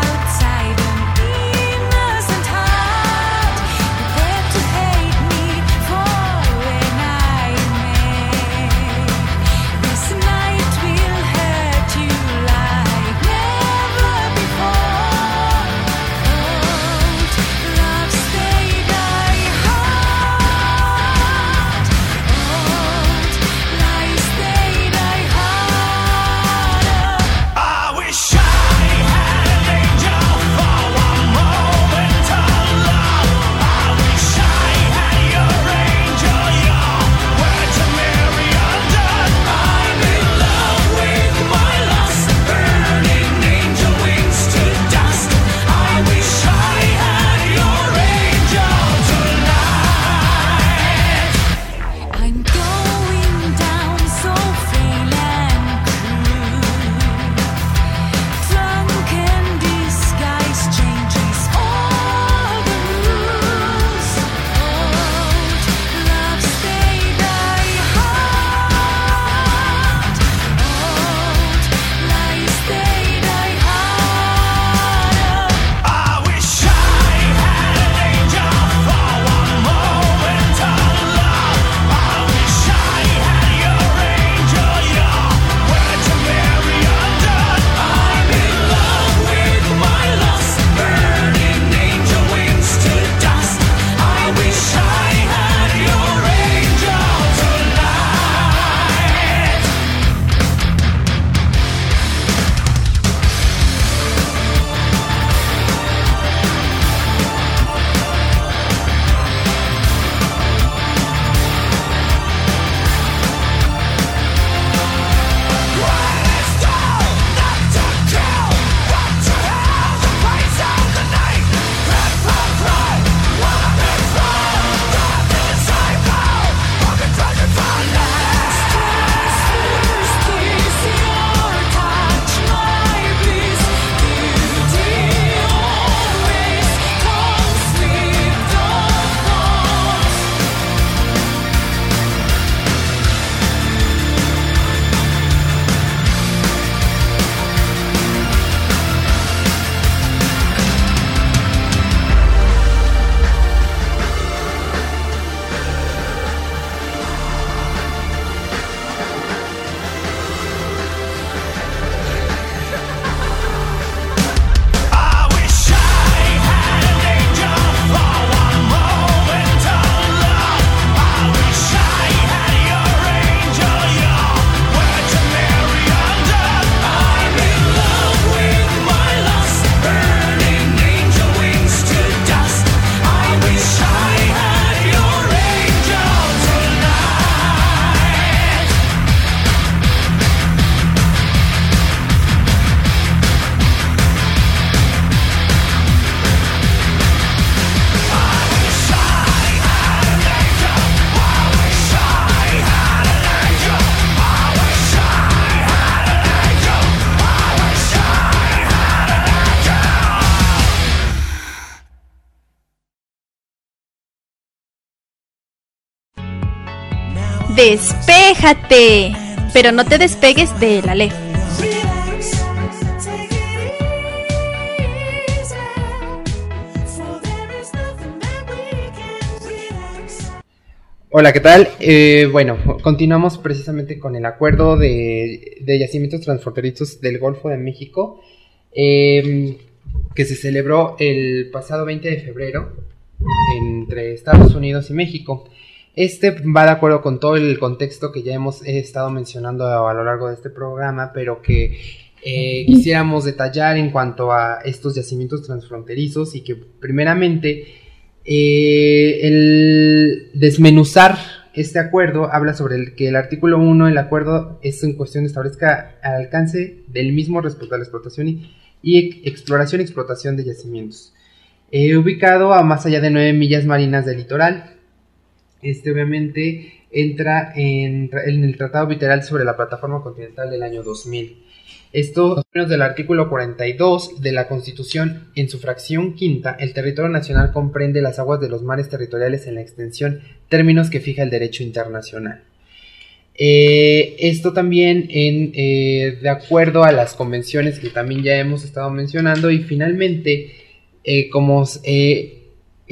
¡Despéjate! Pero no te despegues de la Aleph. Hola, ¿qué tal? Bueno, continuamos precisamente con el acuerdo de yacimientos transfronterizos del Golfo de México, que se celebró el pasado 20 de febrero entre Estados Unidos y México. Este va de acuerdo con todo el contexto que ya hemos estado mencionando a lo largo de este programa, pero que quisiéramos detallar en cuanto a estos yacimientos transfronterizos y que primeramente el desmenuzar este acuerdo habla sobre que el artículo 1 del acuerdo es en cuestión establezca al alcance del mismo respecto a la explotación y exploración y explotación de yacimientos. Ubicado a más allá de 9 millas marinas del litoral. Obviamente entra en el Tratado Bilateral sobre la Plataforma Continental del año 2000. Esto, en términos del artículo 42 de la Constitución, en su fracción quinta, el territorio nacional comprende las aguas de los mares territoriales en la extensión, términos que fija el derecho internacional. Esto también de acuerdo a las convenciones que también ya hemos estado mencionando, y finalmente, como se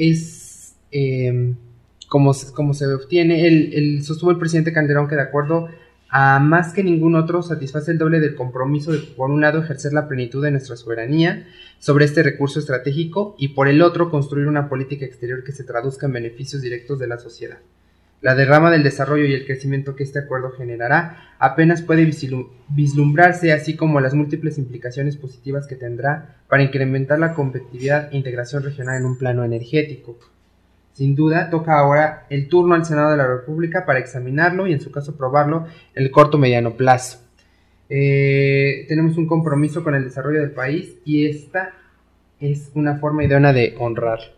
obtiene, sostuvo el presidente Calderón que de acuerdo a más que ningún otro satisface el doble del compromiso de, por un lado, ejercer la plenitud de nuestra soberanía sobre este recurso estratégico y, por el otro, construir una política exterior que se traduzca en beneficios directos de la sociedad. La derrama del desarrollo y el crecimiento que este acuerdo generará apenas puede vislumbrarse, así como las múltiples implicaciones positivas que tendrá para incrementar la competitividad e integración regional en un plano energético. Sin duda, toca ahora el turno al Senado de la República para examinarlo y, en su caso, aprobarlo en el corto o mediano plazo. Tenemos un compromiso con el desarrollo del país y esta es una forma idónea de honrar.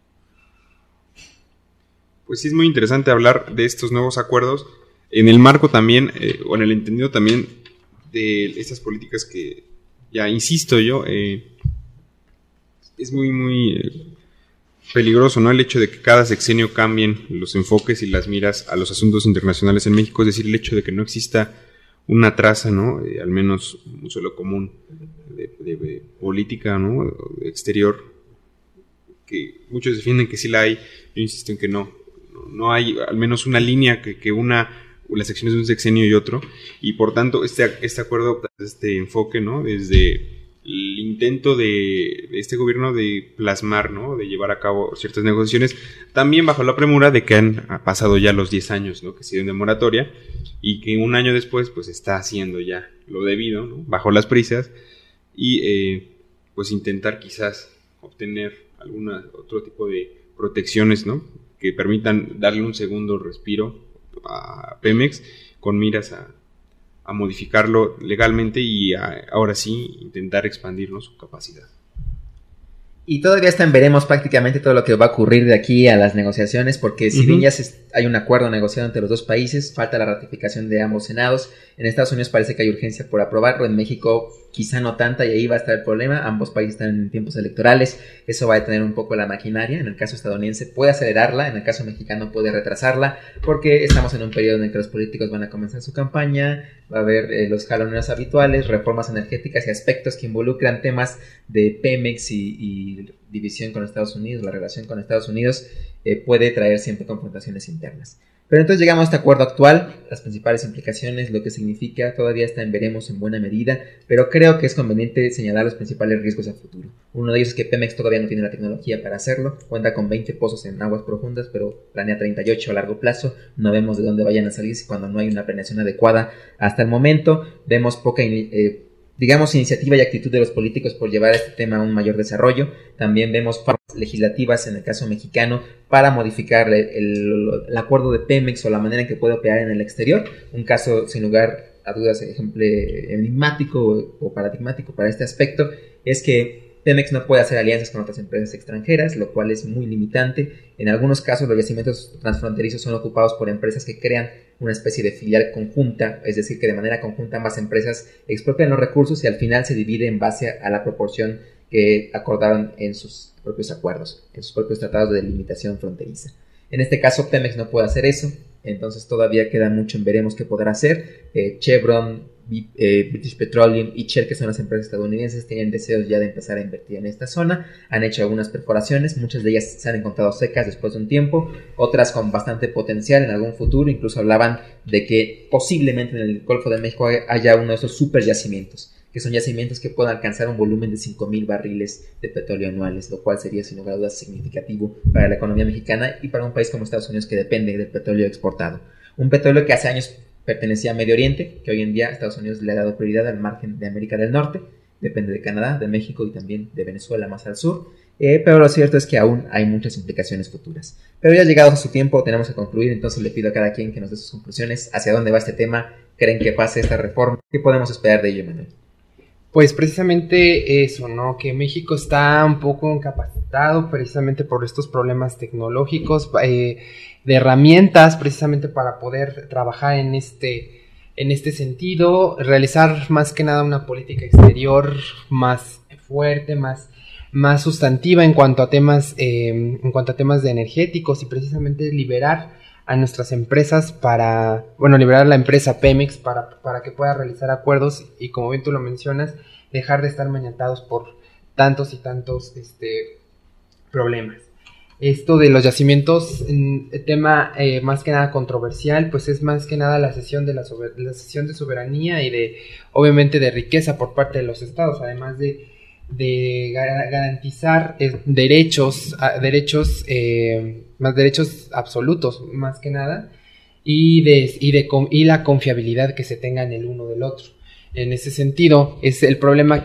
Pues sí, es muy interesante hablar de estos nuevos acuerdos en el marco también, o en el entendido también de estas políticas que, ya insisto yo, es muy peligroso, ¿no? El hecho de que cada sexenio cambien los enfoques y las miras a los asuntos internacionales en México, es decir, el hecho de que no exista una traza, ¿no? Al menos un suelo común de política, ¿no? Exterior, que muchos defienden que sí la hay. Yo insisto en que no hay al menos una línea que una las secciones de un sexenio y otro, y por tanto este acuerdo, este enfoque, ¿no? Desde el intento de este gobierno de plasmar, ¿no? De llevar a cabo ciertas negociaciones, también bajo la premura de que han pasado ya los 10 años, ¿no? Que se dieron de moratoria, y que un año después pues está haciendo ya lo debido, ¿no? Bajo las prisas, y pues intentar quizás obtener otro tipo de protecciones, ¿no? Que permitan darle un segundo respiro a Pemex con miras a modificarlo legalmente y ahora sí intentar expandir, ¿no? Su capacidad. Y todavía está en veremos prácticamente todo lo que va a ocurrir de aquí a las negociaciones, porque si bien ya hay un acuerdo negociado entre los dos países, falta la ratificación de ambos senados. En Estados Unidos parece que hay urgencia por aprobarlo, en México quizá no tanta, y ahí va a estar el problema. Ambos países están en tiempos electorales, eso va a detener un poco la maquinaria. En el caso estadounidense puede acelerarla, en el caso mexicano puede retrasarla, porque estamos en un periodo en el que los políticos van a comenzar su campaña, va a haber los jaloneos habituales, reformas energéticas y aspectos que involucran temas de Pemex y división con Estados Unidos, la relación con Estados Unidos puede traer siempre confrontaciones internas. Pero entonces llegamos a este acuerdo actual, las principales implicaciones, lo que significa, todavía está en veremos en buena medida, pero creo que es conveniente señalar los principales riesgos a futuro. Uno de ellos es que Pemex todavía no tiene la tecnología para hacerlo, cuenta con 20 pozos en aguas profundas, pero planea 38 a largo plazo, no vemos de dónde vayan a salir cuando no hay una planeación adecuada. Hasta el momento vemos poca iniciativa y actitud de los políticos por llevar este tema a un mayor desarrollo. También vemos formas legislativas en el caso mexicano para modificar el acuerdo de Pemex o la manera en que puede operar en el exterior. Un caso sin lugar a dudas, ejemplo enigmático o paradigmático para este aspecto es que Pemex no puede hacer alianzas con otras empresas extranjeras, lo cual es muy limitante. En algunos casos los yacimientos transfronterizos son ocupados por empresas que crean una especie de filial conjunta, es decir, que de manera conjunta ambas empresas expropian los recursos y al final se divide en base a la proporción que acordaron en sus propios acuerdos, en sus propios tratados de delimitación fronteriza. En este caso Pemex no puede hacer eso, entonces todavía queda mucho en veremos qué podrá hacer. Chevron, British Petroleum y Shell, que son las empresas estadounidenses, tienen deseos ya de empezar a invertir en esta zona. Han hecho algunas perforaciones, muchas de ellas se han encontrado secas después de un tiempo, otras con bastante potencial en algún futuro. Incluso hablaban de que posiblemente en el Golfo de México haya uno de esos super yacimientos, que son yacimientos que puedan alcanzar un volumen de 5,000 barriles de petróleo anuales, lo cual sería sin lugar a dudas significativo para la economía mexicana y para un país como Estados Unidos, que depende del petróleo exportado. Un petróleo que hace años pertenecía a Medio Oriente, que hoy en día Estados Unidos le ha dado prioridad al margen de América del Norte, depende de Canadá, de México y también de Venezuela más al sur, pero lo cierto es que aún hay muchas implicaciones futuras. Pero ya llegados a su tiempo tenemos que concluir, entonces le pido a cada quien que nos dé sus conclusiones, hacia dónde va este tema, creen que pase esta reforma, qué podemos esperar de ello, Manuel. Pues precisamente eso, ¿no? Que México está un poco incapacitado precisamente por estos problemas tecnológicos, de herramientas precisamente para poder trabajar en este sentido, realizar más que nada una política exterior más fuerte, más sustantiva en cuanto a temas de energéticos, y precisamente liberar a nuestras empresas liberar a la empresa Pemex para que pueda realizar acuerdos y, como bien tú lo mencionas, dejar de estar maniatados por tantos y tantos problemas. Esto de los yacimientos, tema más que nada controversial, pues es más que nada la cesión de soberanía y obviamente de riqueza por parte de los estados, además de garantizar derechos absolutos, más que nada, y la confiabilidad que se tenga en el uno del otro. En ese sentido, es el problema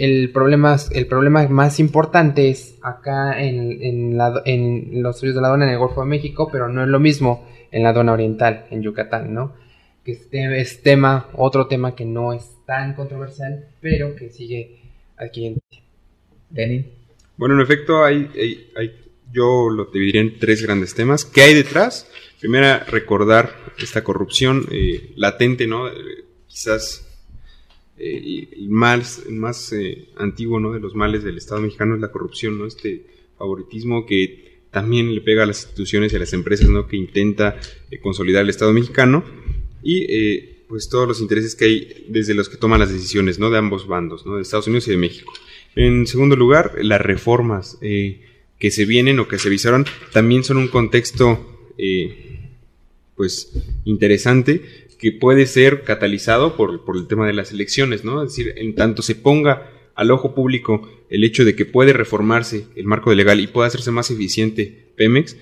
más importante es acá en los ríos de la aduana en el Golfo de México, pero no es lo mismo en la aduana oriental, en Yucatán, ¿no? Que es otro tema que no es tan controversial, pero que sigue adquiriendo. Lenin. Bueno, en efecto, yo lo dividiría en 3 grandes temas. ¿Qué hay detrás? Primera, recordar esta corrupción latente, ¿no? Quizás el más antiguo, ¿no?, de los males del Estado mexicano es la corrupción, ¿no? Este favoritismo que también le pega a las instituciones y a las empresas, ¿no?, que intenta consolidar el Estado mexicano, y pues todos los intereses que hay desde los que toman las decisiones, ¿no?, de ambos bandos, ¿no?, de Estados Unidos y de México. En segundo lugar, las reformas que se vienen o que se visaron también son un contexto pues interesante, que puede ser catalizado por el tema de las elecciones, ¿no? Es decir, en tanto se ponga al ojo público el hecho de que puede reformarse el marco legal y pueda hacerse más eficiente Pemex,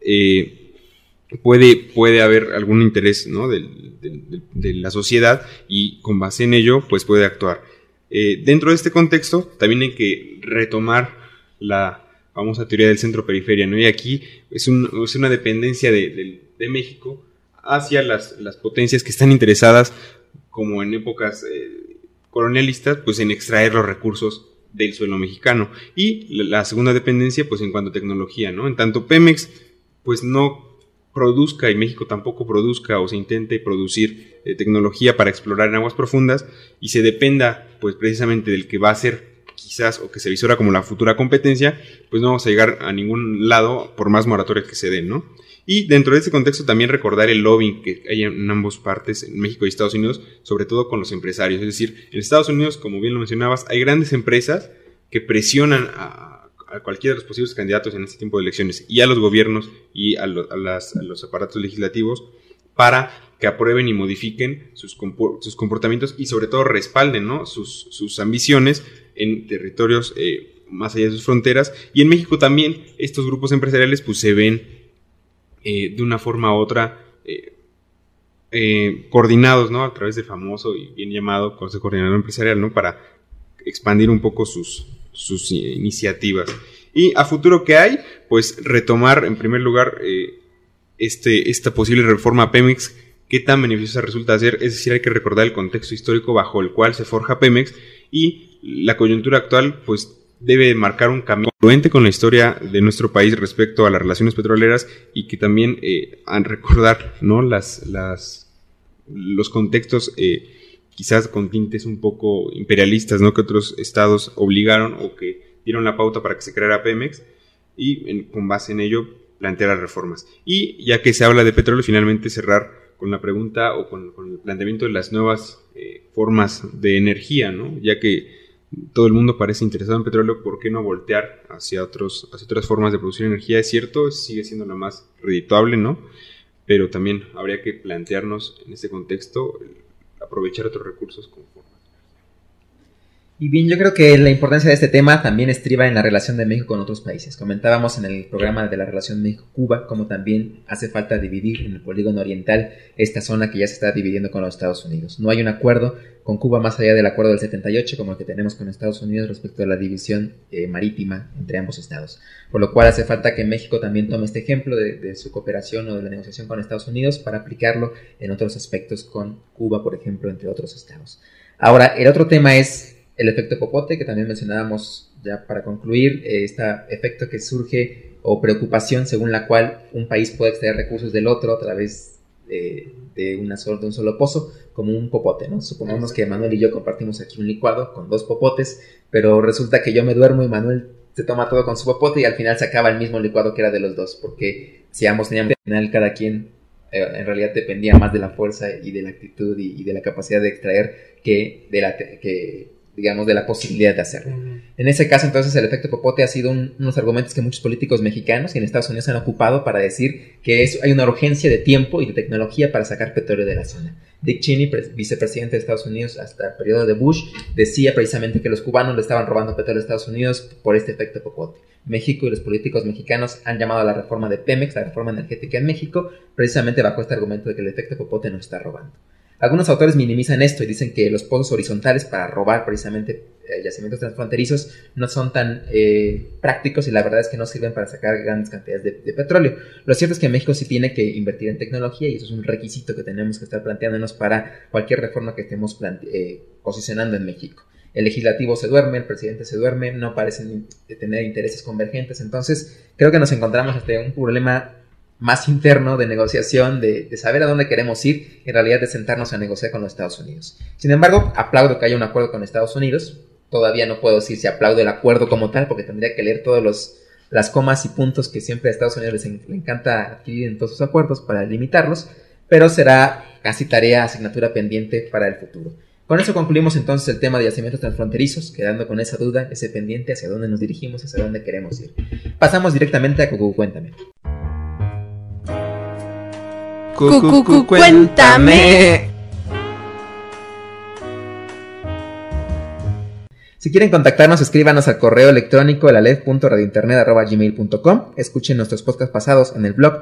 puede haber algún interés, ¿no?, de la sociedad, y con base en ello pues puede actuar. Dentro de este contexto también hay que retomar la famosa teoría del centro-periferia, ¿no? Y aquí es una dependencia de México hacia las potencias que están interesadas, como en épocas colonialistas, pues en extraer los recursos del suelo mexicano. Y la segunda dependencia, pues en cuanto a tecnología, ¿no? En tanto Pemex pues no produzca, y México tampoco produzca o se intente producir tecnología para explorar en aguas profundas, y se dependa pues precisamente del que va a ser quizás, o que se visora como la futura competencia, pues no vamos a llegar a ningún lado por más moratorias que se den, ¿no? Y dentro de este contexto también recordar el lobbying que hay en ambas partes, en México y Estados Unidos, sobre todo con los empresarios. Es decir, en Estados Unidos, como bien lo mencionabas, hay grandes empresas que presionan a cualquiera de los posibles candidatos en este tiempo de elecciones, y a los gobiernos y a los aparatos legislativos, para que aprueben y modifiquen sus comportamientos, y sobre todo respalden, ¿no?, sus ambiciones en territorios más allá de sus fronteras. Y en México también estos grupos empresariales pues se ven de una forma u otra coordinados, ¿no?, a través del famoso y bien llamado Consejo Coordinador Empresarial, ¿no?, para expandir un poco sus iniciativas. Y a futuro, ¿qué hay? Pues retomar en primer lugar esta posible reforma a Pemex, qué tan beneficiosa resulta ser. Es decir, hay que recordar el contexto histórico bajo el cual se forja Pemex, y la coyuntura actual pues debe marcar un camino congruente con la historia de nuestro país respecto a las relaciones petroleras, y que también recordar, ¿no?, los contextos quizás con tintes un poco imperialistas, ¿no?, que otros estados obligaron o que dieron la pauta para que se creara Pemex, y con base en ello plantear las reformas. Y ya que se habla de petróleo, finalmente cerrar con la pregunta o con el planteamiento de las nuevas formas de energía, ¿no? Ya que todo el mundo parece interesado en petróleo, ¿por qué no voltear hacia otras formas de producir energía? Es cierto, sigue siendo la más redituable, ¿no? Pero también habría que plantearnos en este contexto aprovechar otros recursos como forma. Y bien, yo creo que la importancia de este tema también estriba en la relación de México con otros países. Comentábamos en el programa de la relación México-Cuba cómo también hace falta dividir en el polígono oriental esta zona que ya se está dividiendo con los Estados Unidos. No hay un acuerdo con Cuba más allá del acuerdo del 78 como el que tenemos con Estados Unidos respecto a la división marítima entre ambos estados. Por lo cual hace falta que México también tome este ejemplo de su cooperación o de la negociación con Estados Unidos para aplicarlo en otros aspectos con Cuba, por ejemplo, entre otros estados. Ahora, el otro tema es el efecto popote, que también mencionábamos ya para concluir, este efecto que surge o preocupación según la cual un país puede extraer recursos del otro a través de un solo pozo, como un popote, ¿no? Supongamos que Manuel y yo compartimos aquí un licuado con 2 popotes, pero resulta que yo me duermo y Manuel se toma todo con su popote y al final se acaba el mismo licuado que era de los dos, porque si ambos teníamos, al final cada quien en realidad dependía más de la fuerza y de la actitud y de la capacidad de extraer que digamos, de la posibilidad de hacerlo. En ese caso, entonces, el efecto popote ha sido unos argumentos que muchos políticos mexicanos y en Estados Unidos han ocupado para decir que hay una urgencia de tiempo y de tecnología para sacar petróleo de la zona. Dick Cheney, vicepresidente de Estados Unidos hasta el periodo de Bush, decía precisamente que los cubanos le estaban robando petróleo a Estados Unidos por este efecto popote. México y los políticos mexicanos han llamado a la reforma de Pemex, la reforma energética en México, precisamente bajo este argumento de que el efecto popote nos está robando. Algunos autores minimizan esto y dicen que los pozos horizontales para robar precisamente yacimientos transfronterizos no son tan prácticos y la verdad es que no sirven para sacar grandes cantidades de petróleo. Lo cierto es que México sí tiene que invertir en tecnología y eso es un requisito que tenemos que estar planteándonos para cualquier reforma que estemos posicionando en México. El legislativo se duerme, el presidente se duerme, no parecen tener intereses convergentes, entonces creo que nos encontramos ante un problema más interno de negociación, de saber a dónde queremos ir, en realidad de sentarnos a negociar con los Estados Unidos. Sin embargo, aplaudo que haya un acuerdo con Estados Unidos. Todavía no puedo decir si aplaudo el acuerdo como tal, porque tendría que leer todos las comas y puntos que siempre a Estados Unidos le encanta adquirir en todos sus acuerdos para limitarlos, pero será casi tarea, asignatura pendiente para el futuro. Con eso concluimos entonces el tema de yacimientos transfronterizos, quedando con esa duda, ese pendiente hacia dónde nos dirigimos, hacia dónde queremos ir. Pasamos directamente a Cucu, cuéntame. Cuéntame. Si quieren contactarnos, escríbanos al correo electrónico elalef.radiointernet@gmail.com. Escuchen nuestros podcasts pasados en el blog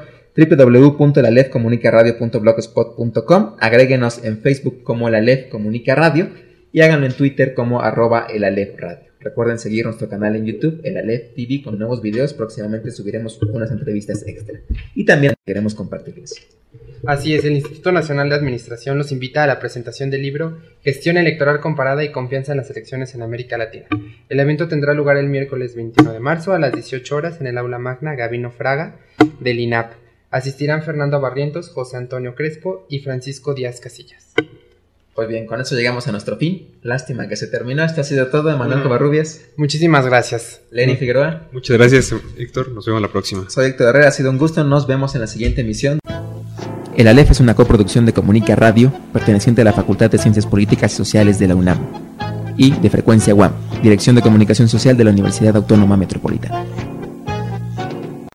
www.elalefcomunicaradio.blogspot.com. Agréguenos en Facebook como Elalef Comunica Radio y háganlo en Twitter como @elalefradio. Recuerden seguir nuestro canal en YouTube, Elalef TV, con nuevos videos. Próximamente subiremos unas entrevistas extra. Y también queremos compartirles. Así es, el Instituto Nacional de Administración los invita a la presentación del libro Gestión Electoral Comparada y Confianza en las Elecciones en América Latina. El evento tendrá lugar el miércoles 21 de marzo a las 18 horas en el Aula Magna Gabino Fraga del INAP. Asistirán Fernando Barrientos, José Antonio Crespo y Francisco Díaz Casillas. Pues bien, con eso llegamos a nuestro fin. Lástima que se terminó. Esto ha sido todo. Emanuel Covarrubias. Muchísimas gracias. Lenny Figueroa. Muchas gracias, Héctor. Nos vemos la próxima. Soy Héctor Herrera. Ha sido un gusto. Nos vemos en la siguiente emisión. El Aleph es una coproducción de Comunica Radio, perteneciente a la Facultad de Ciencias Políticas y Sociales de la UNAM, y de Frecuencia UAM, Dirección de Comunicación Social de la Universidad Autónoma Metropolitana.